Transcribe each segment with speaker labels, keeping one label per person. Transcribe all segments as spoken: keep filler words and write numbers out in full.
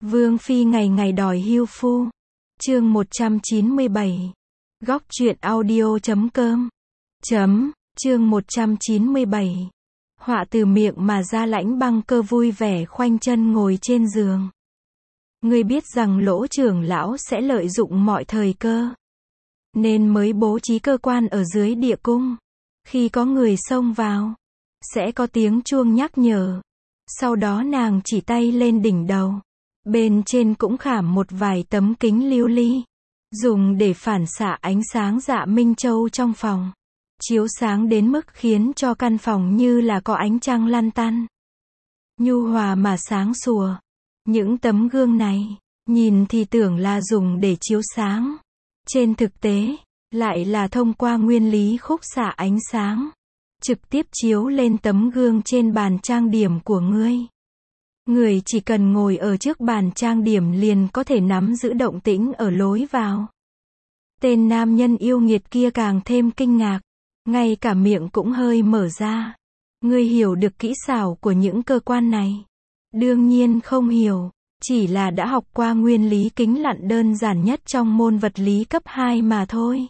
Speaker 1: Vương phi ngày ngày đòi hưu phu. Chương một trăm chín mươi bảy. Góc truyện audio chấm com. Chấm, chương một trăm chín mươi bảy. Họa từ miệng mà ra. Lãnh Băng Cơ vui vẻ khoanh chân ngồi trên giường. Ngươi biết rằng Lỗ trưởng lão sẽ lợi dụng mọi thời cơ, nên mới bố trí cơ quan ở dưới địa cung. Khi có người xông vào, sẽ có tiếng chuông nhắc nhở. Sau đó nàng chỉ tay lên đỉnh đầu. Bên trên cũng khảm một vài tấm kính lưu ly, dùng để phản xạ ánh sáng Dạ Minh Châu trong phòng, chiếu sáng đến mức khiến cho căn phòng như là có ánh trăng lăn tăn, nhu hòa mà sáng sủa. Những tấm gương này, nhìn thì tưởng là dùng để chiếu sáng, trên thực tế, lại là thông qua nguyên lý khúc xạ ánh sáng, trực tiếp chiếu lên tấm gương trên bàn trang điểm của ngươi. Người chỉ cần ngồi ở trước bàn trang điểm liền có thể nắm giữ động tĩnh ở lối vào. Tên nam nhân yêu nghiệt kia càng thêm kinh ngạc, ngay cả miệng cũng hơi mở ra. Ngươi hiểu được kỹ xảo của những cơ quan này? Đương nhiên không hiểu, chỉ là đã học qua nguyên lý kính lặn đơn giản nhất trong môn vật lý cấp hai mà thôi.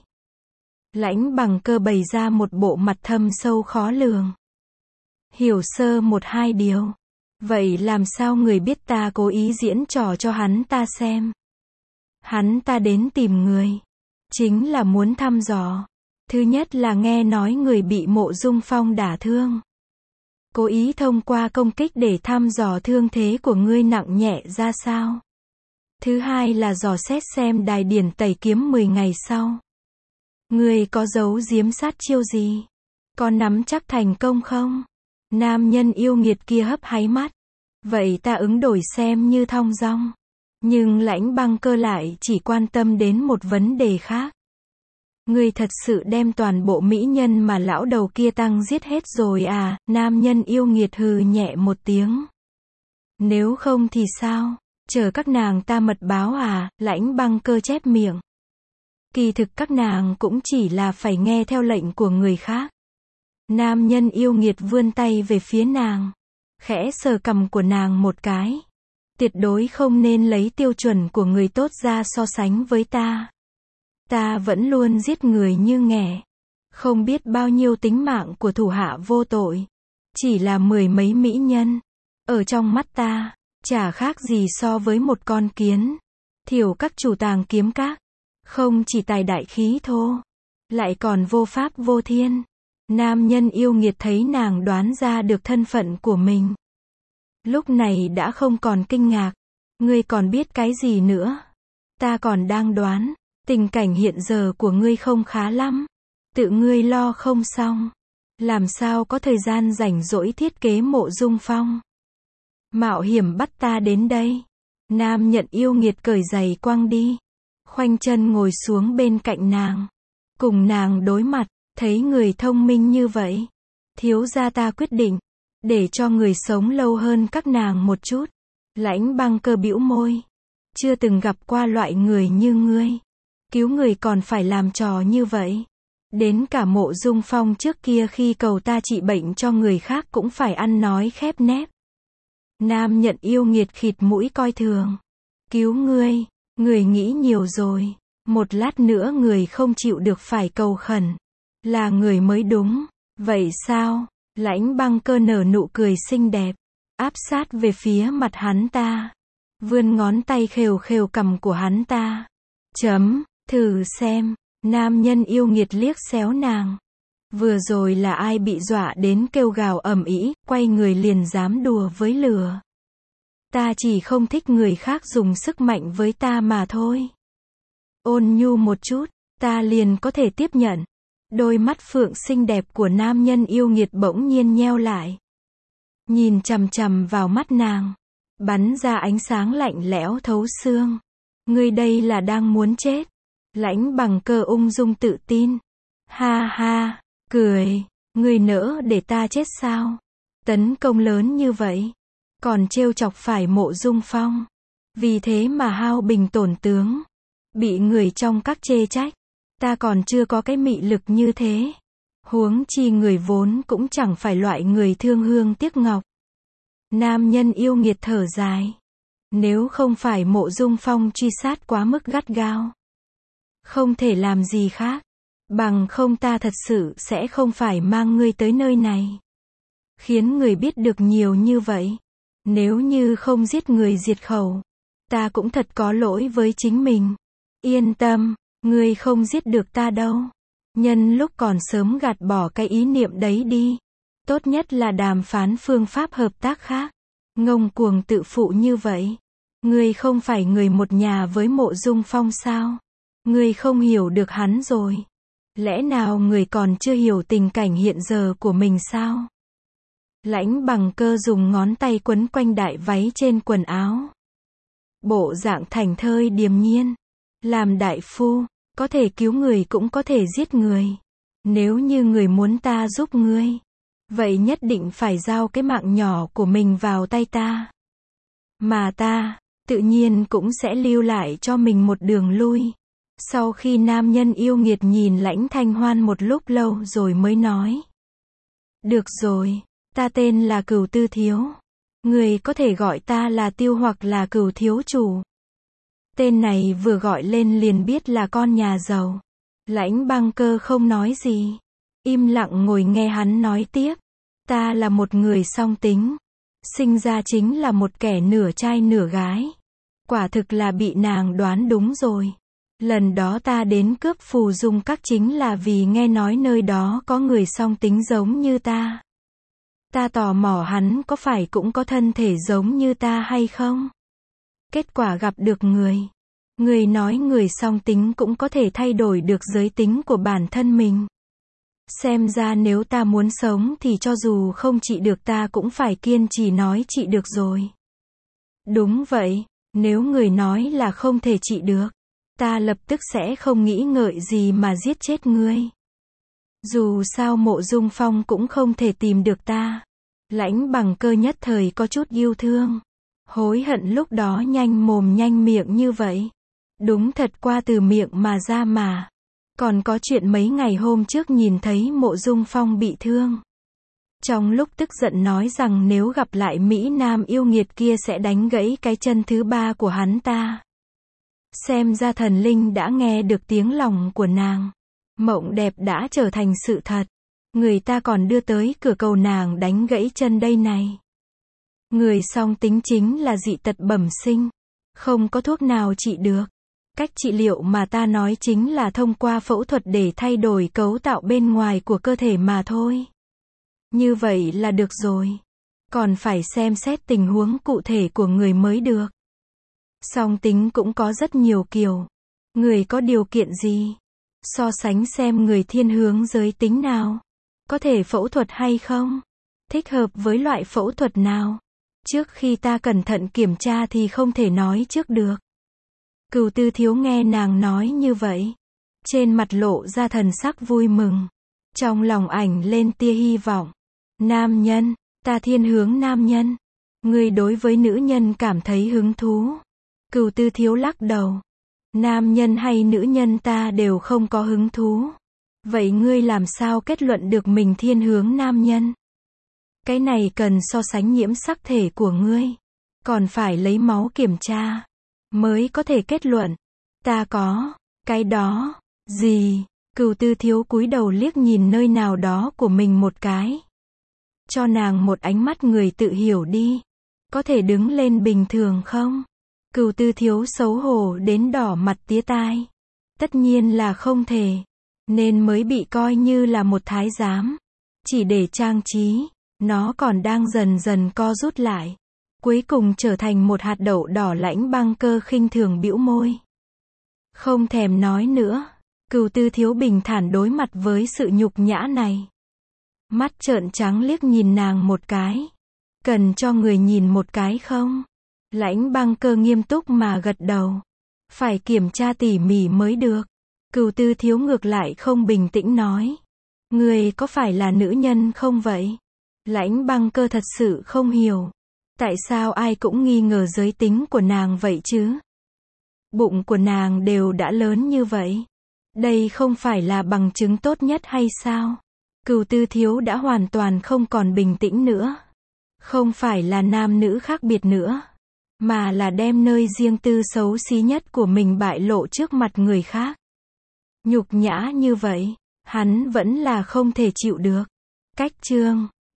Speaker 1: Lãnh Bằng Cơ bày ra một bộ mặt thâm sâu khó lường. Hiểu sơ một hai điều. Vậy làm sao người biết ta cố ý diễn trò cho hắn ta xem? Hắn ta đến tìm người, chính là muốn thăm dò. Thứ nhất là nghe nói người bị Mộ Dung Phong đả thương, cố ý thông qua công kích để thăm dò thương thế của ngươi nặng nhẹ ra sao. Thứ hai là dò xét xem đài điển tẩy kiếm mười ngày sau, ngươi có giấu giếm sát chiêu gì, có nắm chắc thành công không? Nam nhân yêu nghiệt kia hấp háy mắt. Vậy ta ứng đổi xem như thong dong. Nhưng Lãnh Băng Cơ lại chỉ quan tâm đến một vấn đề khác. Ngươi thật sự đem toàn bộ mỹ nhân mà lão đầu kia tăng giết hết rồi à? Nam nhân yêu nghiệt hừ nhẹ một tiếng. Nếu không thì sao? Chờ các nàng ta mật báo à? Lãnh Băng Cơ chép miệng. Kỳ thực các nàng cũng chỉ là phải nghe theo lệnh của người khác. Nam nhân yêu nghiệt vươn tay về phía nàng, khẽ sờ cằm của nàng một cái. Tuyệt đối không nên lấy tiêu chuẩn của người tốt ra so sánh với ta. Ta vẫn luôn giết người như nghẻ, không biết bao nhiêu tính mạng của thủ hạ vô tội, chỉ là mười mấy mỹ nhân. Ở trong mắt ta, chả khác gì so với một con kiến. Thiểu các chủ tàng kiếm các, không chỉ tài đại khí thô, lại còn vô pháp vô thiên. Nam nhân yêu nghiệt thấy nàng đoán ra được thân phận của mình, lúc này đã không còn kinh ngạc. Ngươi còn biết cái gì nữa? Ta còn đang đoán, tình cảnh hiện giờ của ngươi không khá lắm. Tự ngươi lo không xong, làm sao có thời gian rảnh rỗi thiết kế Mộ Dung Phong, mạo hiểm bắt ta đến đây. Nam nhận yêu nghiệt cởi giày quăng đi, khoanh chân ngồi xuống bên cạnh nàng, cùng nàng đối mặt. Thấy người thông minh như vậy, thiếu gia ta quyết định, để cho người sống lâu hơn các nàng một chút. Lãnh Băng Cơ bĩu môi. Chưa từng gặp qua loại người như ngươi. Cứu người còn phải làm trò như vậy. Đến cả Mộ Dung Phong trước kia khi cầu ta trị bệnh cho người khác cũng phải ăn nói khép nép. Nam nhận yêu nghiệt khịt mũi coi thường. Cứu ngươi, người nghĩ nhiều rồi. Một lát nữa người không chịu được phải cầu khẩn. Là người mới đúng. Vậy sao? Lãnh Băng Cơ nở nụ cười xinh đẹp, áp sát về phía mặt hắn ta, vươn ngón tay khều khều cằm của hắn ta. Chấm, thử xem. Nam nhân yêu nghiệt liếc xéo nàng. Vừa rồi là ai bị dọa đến kêu gào ầm ĩ, quay người liền dám đùa với lửa. Ta chỉ không thích người khác dùng sức mạnh với ta mà thôi. Ôn nhu một chút, ta liền có thể tiếp nhận. Đôi mắt phượng xinh đẹp của nam nhân yêu nghiệt bỗng nhiên nheo lại, nhìn chằm chằm vào mắt nàng, bắn ra ánh sáng lạnh lẽo thấu xương. Ngươi đây là đang muốn chết? Lãnh Bằng Cơ ung dung tự tin. Ha ha, cười. Ngươi nỡ để ta chết sao? Tấn công lớn như vậy, còn trêu chọc phải Mộ Dung Phong, vì thế mà hao bình tổn tướng, bị người trong các chê trách. Ta còn chưa có cái mị lực như thế. Huống chi người vốn cũng chẳng phải loại người thương hương tiếc ngọc. Nam nhân yêu nghiệt thở dài. Nếu không phải Mộ Dung Phong truy sát quá mức gắt gao. Không thể làm gì khác. Bằng không ta thật sự sẽ không phải mang ngươi tới nơi này. Khiến người biết được nhiều như vậy. Nếu như không giết người diệt khẩu. Ta cũng thật có lỗi với chính mình. Yên tâm, ngươi không giết được ta đâu. Nhân lúc còn sớm gạt bỏ cái ý niệm đấy đi. Tốt nhất là đàm phán phương pháp hợp tác khác. Ngông cuồng tự phụ như vậy. Ngươi không phải người một nhà với Mộ Dung Phong sao? Ngươi không hiểu được hắn rồi. Lẽ nào người còn chưa hiểu tình cảnh hiện giờ của mình sao? Lãnh Bằng Cơ dùng ngón tay quấn quanh đại váy trên quần áo. Bộ dạng thảnh thơi điềm nhiên. Làm đại phu, có thể cứu người cũng có thể giết người. Nếu như người muốn ta giúp ngươi, vậy nhất định phải giao cái mạng nhỏ của mình vào tay ta. Mà ta, tự nhiên cũng sẽ lưu lại cho mình một đường lui. Sau khi nam nhân yêu nghiệt nhìn Lãnh Thanh Hoan một lúc lâu rồi mới nói. Được rồi, ta tên là Cửu Tư Thiếu. Người có thể gọi ta là Tiêu hoặc là Cửu Thiếu Chủ. Tên này vừa gọi lên liền biết là con nhà giàu. Lãnh Băng Cơ không nói gì. Im lặng ngồi nghe hắn nói tiếp. Ta là một người song tính. Sinh ra chính là một kẻ nửa trai nửa gái. Quả thực là bị nàng đoán đúng rồi. Lần đó ta đến cướp Phù Dung Các chính là vì nghe nói nơi đó có người song tính giống như ta. Ta tò mò hắn có phải cũng có thân thể giống như ta hay không? Kết quả gặp được người. Người nói người song tính cũng có thể thay đổi được giới tính của bản thân mình. Xem ra nếu ta muốn sống thì cho dù không trị được ta cũng phải kiên trì nói trị được rồi. Đúng vậy, nếu người nói là không thể trị được, ta lập tức sẽ không nghĩ ngợi gì mà giết chết ngươi. Dù sao Mộ Dung Phong cũng không thể tìm được ta. Lãnh Bằng Cơ nhất thời có chút yêu thương. Hối hận lúc đó nhanh mồm nhanh miệng như vậy. Đúng thật qua từ miệng mà ra mà. Còn có chuyện mấy ngày hôm trước nhìn thấy Mộ Dung Phong bị thương. Trong lúc tức giận nói rằng nếu gặp lại Mỹ Nam yêu nghiệt kia sẽ đánh gãy cái chân thứ ba của hắn ta. Xem ra thần linh đã nghe được tiếng lòng của nàng. Mộng đẹp đã trở thành sự thật. Người ta còn đưa tới cửa cầu nàng đánh gãy chân đây này. Người song tính chính là dị tật bẩm sinh. Không có thuốc nào trị được. Cách trị liệu mà ta nói chính là thông qua phẫu thuật để thay đổi cấu tạo bên ngoài của cơ thể mà thôi. Như vậy là được rồi. Còn phải xem xét tình huống cụ thể của người mới được. Song tính cũng có rất nhiều kiểu. Người có điều kiện gì? So sánh xem người thiên hướng giới tính nào. Có thể phẫu thuật hay không? Thích hợp với loại phẫu thuật nào? Trước khi ta cẩn thận kiểm tra thì không thể nói trước được. Cửu Tư Thiếu nghe nàng nói như vậy. Trên mặt lộ ra thần sắc vui mừng. Trong lòng ảnh lên tia hy vọng. Nam nhân, ta thiên hướng nam nhân. Ngươi đối với nữ nhân cảm thấy hứng thú. Cửu Tư Thiếu lắc đầu. Nam nhân hay nữ nhân ta đều không có hứng thú. Vậy ngươi làm sao kết luận được mình thiên hướng nam nhân? Cái này cần so sánh nhiễm sắc thể của ngươi. Còn phải lấy máu kiểm tra. Mới có thể kết luận. Ta có. Cái đó. Gì? Cửu Tư Thiếu cúi đầu liếc nhìn nơi nào đó của mình một cái. Cho nàng một ánh mắt người tự hiểu đi. Có thể đứng lên bình thường không? Cửu Tư Thiếu xấu hổ đến đỏ mặt tía tai. Tất nhiên là không thể. Nên mới bị coi như là một thái giám. Chỉ để trang trí. Nó còn đang dần dần co rút lại. Cuối cùng trở thành một hạt đậu đỏ. Lãnh Băng Cơ khinh thường bĩu môi. Không thèm nói nữa. Cửu Tư Thiếu bình thản đối mặt với sự nhục nhã này. Mắt trợn trắng liếc nhìn nàng một cái. Cần cho người nhìn một cái không? Lãnh Băng Cơ nghiêm túc mà gật đầu. Phải kiểm tra tỉ mỉ mới được. Cửu Tư Thiếu ngược lại không bình tĩnh nói. Người có phải là nữ nhân không vậy? Lãnh Băng Cơ thật sự không hiểu. Tại sao ai cũng nghi ngờ giới tính của nàng vậy chứ? Bụng của nàng đều đã lớn như vậy. Đây không phải là bằng chứng tốt nhất hay sao? Cửu Tư Thiếu đã hoàn toàn không còn bình tĩnh nữa. Không phải là nam nữ khác biệt nữa. mà là đem nơi riêng tư xấu xí nhất của mình bại lộ trước mặt người khác. Nhục nhã như vậy, hắn vẫn là không thể chịu được. Cách chương